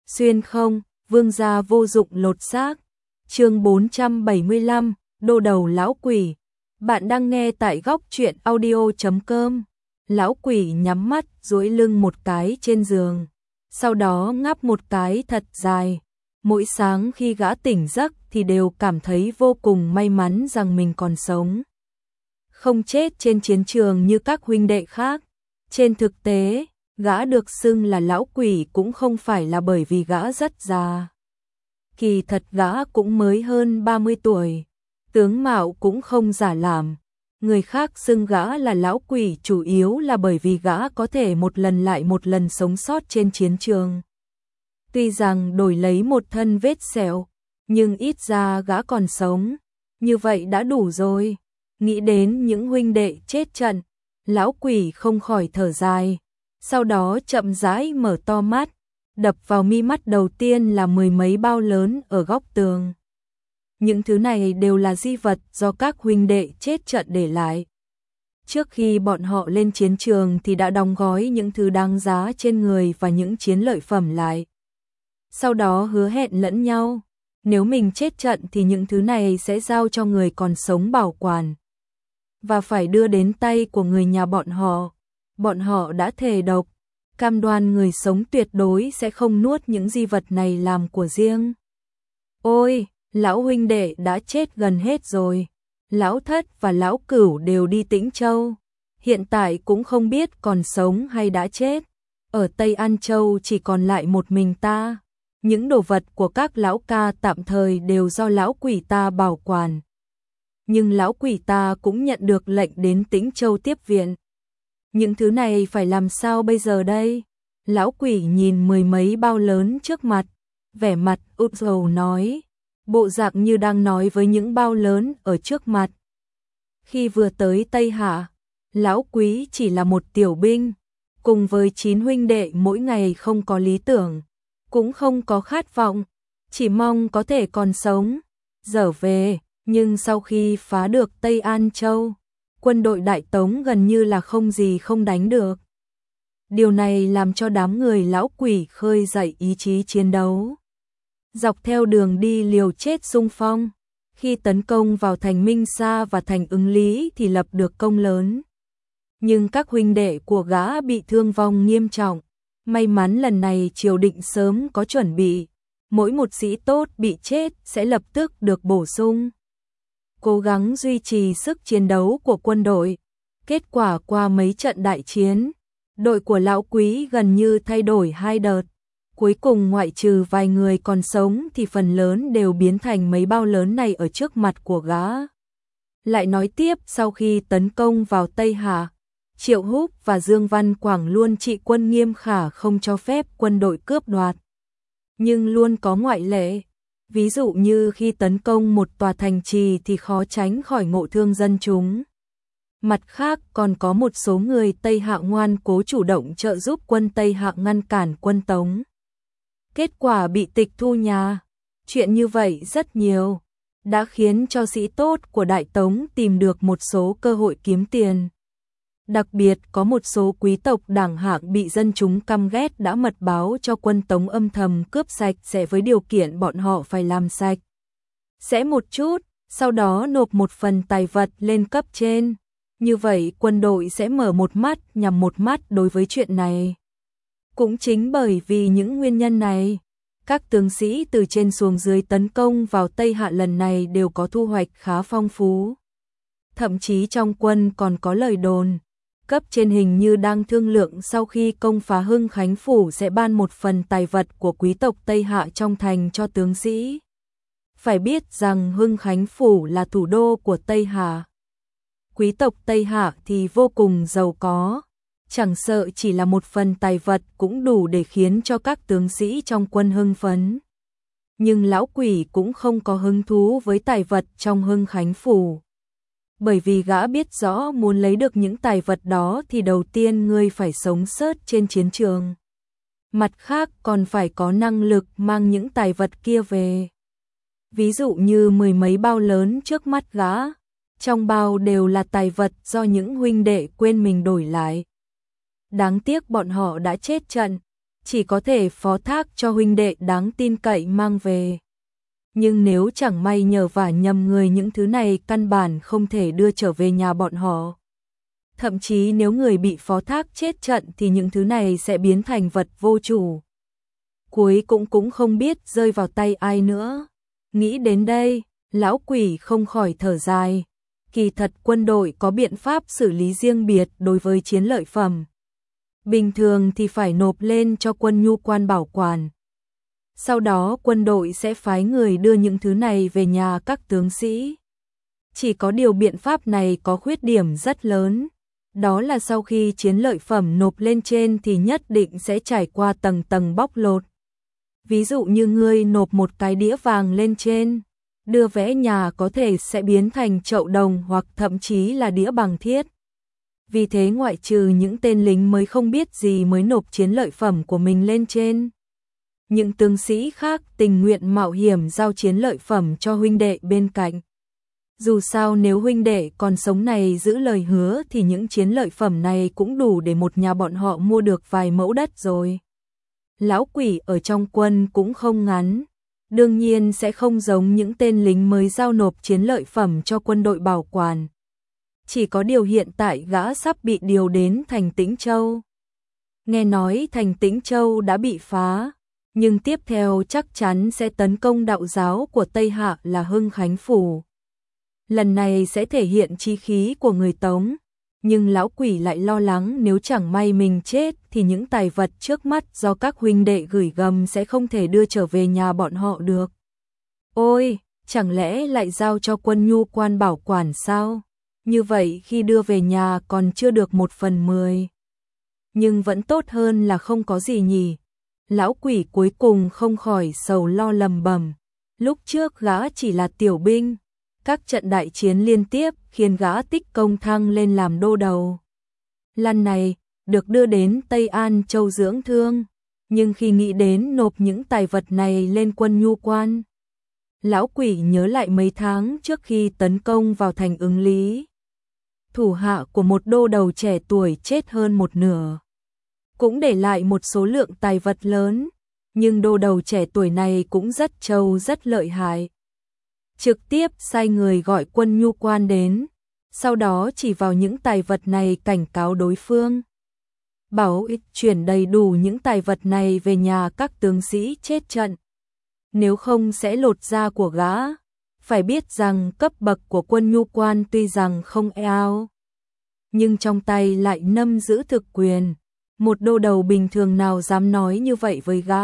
Xuyên không, vương gia vô dụng lột xác. Chương 475, đô đầu lão quỷ. Bạn đang nghe tại góc truyện audio.com. Lão quỷ nhắm mắt, duỗi lưng một cái trên giường, sau đó ngáp một cái thật dài. Mỗi sáng khi gã tỉnh giấc thì đều cảm thấy vô cùng may mắn rằng mình còn sống, không chết trên chiến trường như các huynh đệ khác. Trên thực tế, gã được xưng là lão quỷ cũng không phải là bởi vì gã rất già. Kỳ thật gã cũng mới hơn 30 tuổi, tướng mạo cũng không giả làm. Người khác xưng gã là lão quỷ chủ yếu là bởi vì gã có thể một lần lại một lần sống sót trên chiến trường. Tuy rằng đổi lấy một thân vết sẹo, nhưng ít ra gã còn sống, như vậy đã đủ rồi. Nghĩ đến những huynh đệ chết trận, lão quỷ không khỏi thở dài, sau đó chậm rãi mở to mắt, đập vào mi mắt đầu tiên là mười mấy bao lớn ở góc tường. Những thứ này đều là di vật do các huynh đệ chết trận để lại. Trước khi bọn họ lên chiến trường thì đã đóng gói những thứ đáng giá trên người và những chiến lợi phẩm lại. Sau đó hứa hẹn lẫn nhau, nếu mình chết trận thì những thứ này sẽ giao cho người còn sống bảo quản, và phải đưa đến tay của người nhà bọn họ. Bọn họ đã thề độc, cam đoan người sống tuyệt đối sẽ không nuốt những di vật này làm của riêng. Ôi, lão huynh đệ đã chết gần hết rồi. Lão Thất và lão Cửu đều đi Tĩnh Châu, hiện tại cũng không biết còn sống hay đã chết. Ở Tây An Châu chỉ còn lại một mình ta. Những đồ vật của các lão ca tạm thời đều do lão quỷ ta bảo quản. Nhưng lão quỷ ta cũng nhận được lệnh đến Tĩnh Châu tiếp viện. Những thứ này phải làm sao bây giờ đây? Lão quỷ nhìn mười mấy bao lớn trước mặt, vẻ mặt út rầu nói, bộ dạng như đang nói với những bao lớn ở trước mặt. Khi vừa tới Tây Hạ, lão quý chỉ là một tiểu binh, cùng với 9 huynh đệ mỗi ngày không có lý tưởng, cũng không có khát vọng, chỉ mong có thể còn sống, trở về. Nhưng sau khi phá được Tây An Châu, quân đội Đại Tống gần như là không gì không đánh được. Điều này làm cho đám người lão quỷ khơi dậy ý chí chiến đấu. Dọc theo đường đi liều chết xung phong, khi tấn công vào thành Minh Sa và thành Ứng Lý thì lập được công lớn. Nhưng các huynh đệ của gã bị thương vong nghiêm trọng. May mắn lần này triều định sớm có chuẩn bị, mỗi một sĩ tốt bị chết sẽ lập tức được bổ sung. Cố gắng duy trì sức chiến đấu của quân đội. Kết quả qua mấy trận đại chiến, đội của lão quý gần như thay đổi 2 đợt. Cuối cùng ngoại trừ vài người còn sống thì phần lớn đều biến thành mấy bao lớn này ở trước mặt của gã. Lại nói tiếp, sau khi tấn công vào Tây Hạ, Triệu Húc và Dương Văn Quảng luôn trị quân nghiêm khả không cho phép quân đội cướp đoạt. Nhưng luôn có ngoại lệ. Ví dụ như khi tấn công một tòa thành trì thì khó tránh khỏi ngộ thương dân chúng. Mặt khác còn có một số người Tây Hạ ngoan cố chủ động trợ giúp quân Tây Hạ ngăn cản quân Tống. Kết quả bị tịch thu nhà. Chuyện như vậy rất nhiều, đã khiến cho sĩ tốt của Đại Tống tìm được một số cơ hội kiếm tiền. Đặc biệt có một số quý tộc đẳng hạng bị dân chúng căm ghét đã mật báo cho quân Tống âm thầm cướp sạch sẽ với điều kiện bọn họ phải làm sạch sẽ một chút, sau đó nộp một phần tài vật lên cấp trên. Như vậy quân đội sẽ mở một mắt nhắm một mắt đối với chuyện này. Cũng chính bởi vì những nguyên nhân này, các tướng sĩ từ trên xuống dưới tấn công vào Tây Hạ lần này đều có thu hoạch khá phong phú. Thậm chí trong quân còn có lời đồn, cấp trên hình như đang thương lượng sau khi công phá Hưng Khánh Phủ sẽ ban một phần tài vật của quý tộc Tây Hạ trong thành cho tướng sĩ. Phải biết rằng Hưng Khánh Phủ là thủ đô của Tây Hạ. Quý tộc Tây Hạ thì vô cùng giàu có, chẳng sợ chỉ là một phần tài vật cũng đủ để khiến cho các tướng sĩ trong quân hưng phấn. Nhưng lão quỷ cũng không có hứng thú với tài vật trong Hưng Khánh Phủ. Bởi vì gã biết rõ muốn lấy được những tài vật đó thì đầu tiên ngươi phải sống sót trên chiến trường. Mặt khác còn phải có năng lực mang những tài vật kia về. Ví dụ như mười mấy bao lớn trước mắt gã, trong bao đều là tài vật do những huynh đệ quên mình đổi lại. Đáng tiếc bọn họ đã chết trận, chỉ có thể phó thác cho huynh đệ đáng tin cậy mang về. Nhưng nếu chẳng may nhờ vả nhầm người, những thứ này căn bản không thể đưa trở về nhà bọn họ. Thậm chí nếu người bị phó thác chết trận thì những thứ này sẽ biến thành vật vô chủ. Cuối cũng không biết rơi vào tay ai nữa. Nghĩ đến đây, lão quỷ không khỏi thở dài. Kỳ thật quân đội có biện pháp xử lý riêng biệt đối với chiến lợi phẩm. Bình thường thì phải nộp lên cho quân nhu quan bảo quản. Sau đó quân đội sẽ phái người đưa những thứ này về nhà các tướng sĩ. Chỉ có điều biện pháp này có khuyết điểm rất lớn. Đó là sau khi chiến lợi phẩm nộp lên trên thì nhất định sẽ trải qua tầng tầng bóc lột. Ví dụ như ngươi nộp một cái đĩa vàng lên trên, đưa vẽ nhà có thể sẽ biến thành chậu đồng hoặc thậm chí là đĩa bằng thiết. Vì thế ngoại trừ những tên lính mới không biết gì mới nộp chiến lợi phẩm của mình lên trên. Những tướng sĩ khác tình nguyện mạo hiểm giao chiến lợi phẩm cho huynh đệ bên cạnh. Dù sao nếu huynh đệ còn sống này giữ lời hứa thì những chiến lợi phẩm này cũng đủ để một nhà bọn họ mua được vài mẫu đất rồi. Lão quỷ ở trong quân cũng không ngắn, đương nhiên sẽ không giống những tên lính mới giao nộp chiến lợi phẩm cho quân đội bảo quản. Chỉ có điều hiện tại gã sắp bị điều đến thành Tĩnh Châu. Nghe nói thành Tĩnh Châu đã bị phá, nhưng tiếp theo chắc chắn sẽ tấn công đạo giáo của Tây Hạ là Hưng Khánh Phủ. Lần này sẽ thể hiện chí khí của người Tống, nhưng lão quỷ lại lo lắng nếu chẳng may mình chết thì những tài vật trước mắt do các huynh đệ gửi gắm sẽ không thể đưa trở về nhà bọn họ được. Ôi, chẳng lẽ lại giao cho quân nhu quan bảo quản sao? Như vậy khi đưa về nhà còn chưa được 1/10. Nhưng vẫn tốt hơn là không có gì nhỉ. Lão quỷ cuối cùng không khỏi sầu lo lầm bầm. Lúc trước gã chỉ là tiểu binh. Các trận đại chiến liên tiếp khiến gã tích công thăng lên làm đô đầu. Lần này, được đưa đến Tây An Châu dưỡng thương. Nhưng khi nghĩ đến nộp những tài vật này lên quân nhu quan, lão quỷ nhớ lại mấy tháng trước khi tấn công vào thành Ứng Lý. Thủ hạ của một đô đầu trẻ tuổi chết hơn một nửa. Cũng để lại một số lượng tài vật lớn. Nhưng đô đầu trẻ tuổi này cũng rất trâu rất lợi hại. Trực tiếp sai người gọi quân nhu quan đến, sau đó chỉ vào những tài vật này cảnh cáo đối phương. Bảo ít chuyển đầy đủ những tài vật này về nhà các tướng sĩ chết trận. Nếu không sẽ lột da của gã. Phải biết rằng cấp bậc của quân nhu quan tuy rằng không eo, nhưng trong tay lại nắm giữ thực quyền. Một đô đầu bình thường nào dám nói như vậy với gã.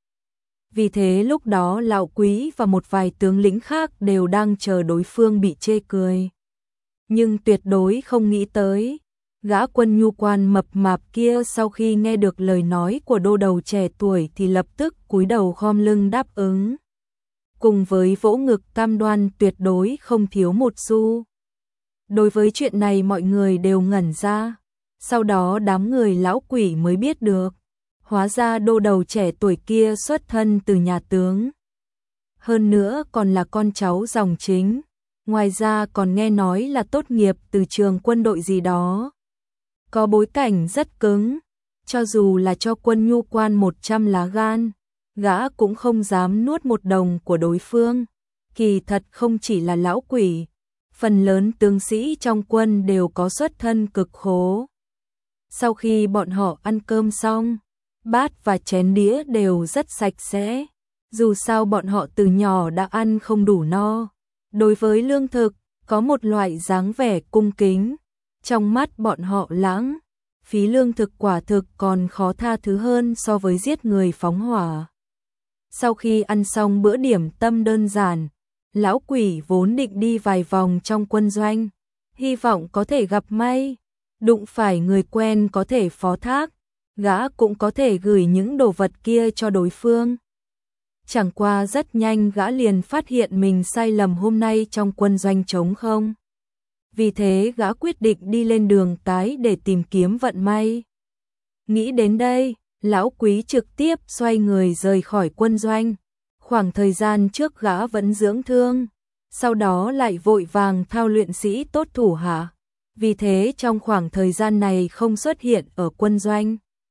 Vì thế lúc đó lão quý và một vài tướng lĩnh khác đều đang chờ đối phương bị chê cười. Nhưng tuyệt đối không nghĩ tới, gã quân nhu quan mập mạp kia sau khi nghe được lời nói của đô đầu trẻ tuổi thì lập tức cúi đầu khom lưng đáp ứng. Cùng với vỗ ngực cam đoan tuyệt đối không thiếu một xu. Đối với chuyện này mọi người đều ngẩn ra. Sau đó đám người lão quỷ mới biết được. Hóa ra đô đầu trẻ tuổi kia xuất thân từ nhà tướng. Hơn nữa còn là con cháu dòng chính. Ngoài ra còn nghe nói là tốt nghiệp từ trường quân đội gì đó. Có bối cảnh rất cứng. Cho dù là cho quân nhu quan 100 lá gan, gã cũng không dám nuốt một đồng của đối phương. Kỳ thật không chỉ là lão quỷ, phần lớn tướng sĩ trong quân đều có xuất thân cực khổ. Sau khi bọn họ ăn cơm xong, bát và chén đĩa đều rất sạch sẽ. Dù sao bọn họ từ nhỏ đã ăn không đủ no. Đối với lương thực, có một loại dáng vẻ cung kính. Trong mắt bọn họ lãng phí lương thực quả thực còn khó tha thứ hơn so với giết người phóng hỏa. Sau khi ăn xong bữa điểm tâm đơn giản, lão quỷ vốn định đi vài vòng trong quân doanh, hy vọng có thể gặp may, đụng phải người quen có thể phó thác, gã cũng có thể gửi những đồ vật kia cho đối phương. Chẳng qua rất nhanh gã liền phát hiện mình sai lầm hôm nay trong quân doanh trống không. Vì thế gã quyết định đi lên đường cái để tìm kiếm vận may. Nghĩ đến đây, lão quý trực tiếp xoay người rời khỏi quân doanh. Khoảng thời gian trước gã vẫn dưỡng thương, sau đó lại vội vàng thao luyện sĩ tốt thủ hạ. Vì thế trong khoảng thời gian này không xuất hiện ở quân doanh.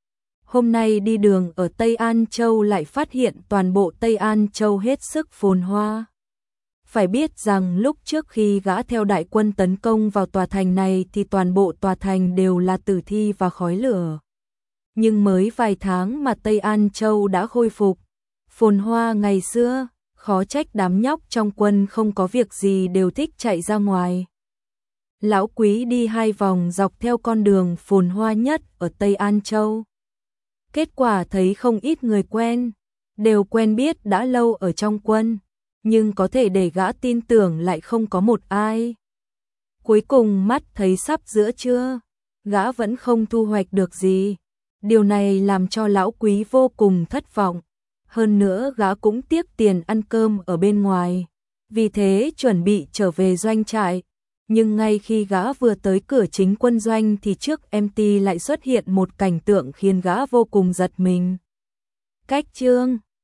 Hôm nay đi đường ở Tây An Châu lại phát hiện toàn bộ Tây An Châu hết sức phồn hoa. Phải biết rằng lúc trước khi gã theo đại quân tấn công vào tòa thành này thì toàn bộ tòa thành đều là tử thi và khói lửa. Nhưng mới vài tháng mà Tây An Châu đã khôi phục phồn hoa ngày xưa, khó trách đám nhóc trong quân không có việc gì đều thích chạy ra ngoài. Lão Quý đi 2 vòng dọc theo con đường phồn hoa nhất ở Tây An Châu. Kết quả thấy không ít người quen, đều quen biết đã lâu ở trong quân, nhưng có thể để gã tin tưởng lại không có một ai. Cuối cùng mắt thấy sắp giữa trưa, gã vẫn không thu hoạch được gì. Điều này làm cho Lão Quý vô cùng thất vọng. Hơn nữa gã cũng tiếc tiền ăn cơm ở bên ngoài, vì thế chuẩn bị trở về doanh trại. Nhưng ngay khi gã vừa tới cửa chính quân doanh thì trước MT lại xuất hiện một cảnh tượng khiến gã vô cùng giật mình. Cách chương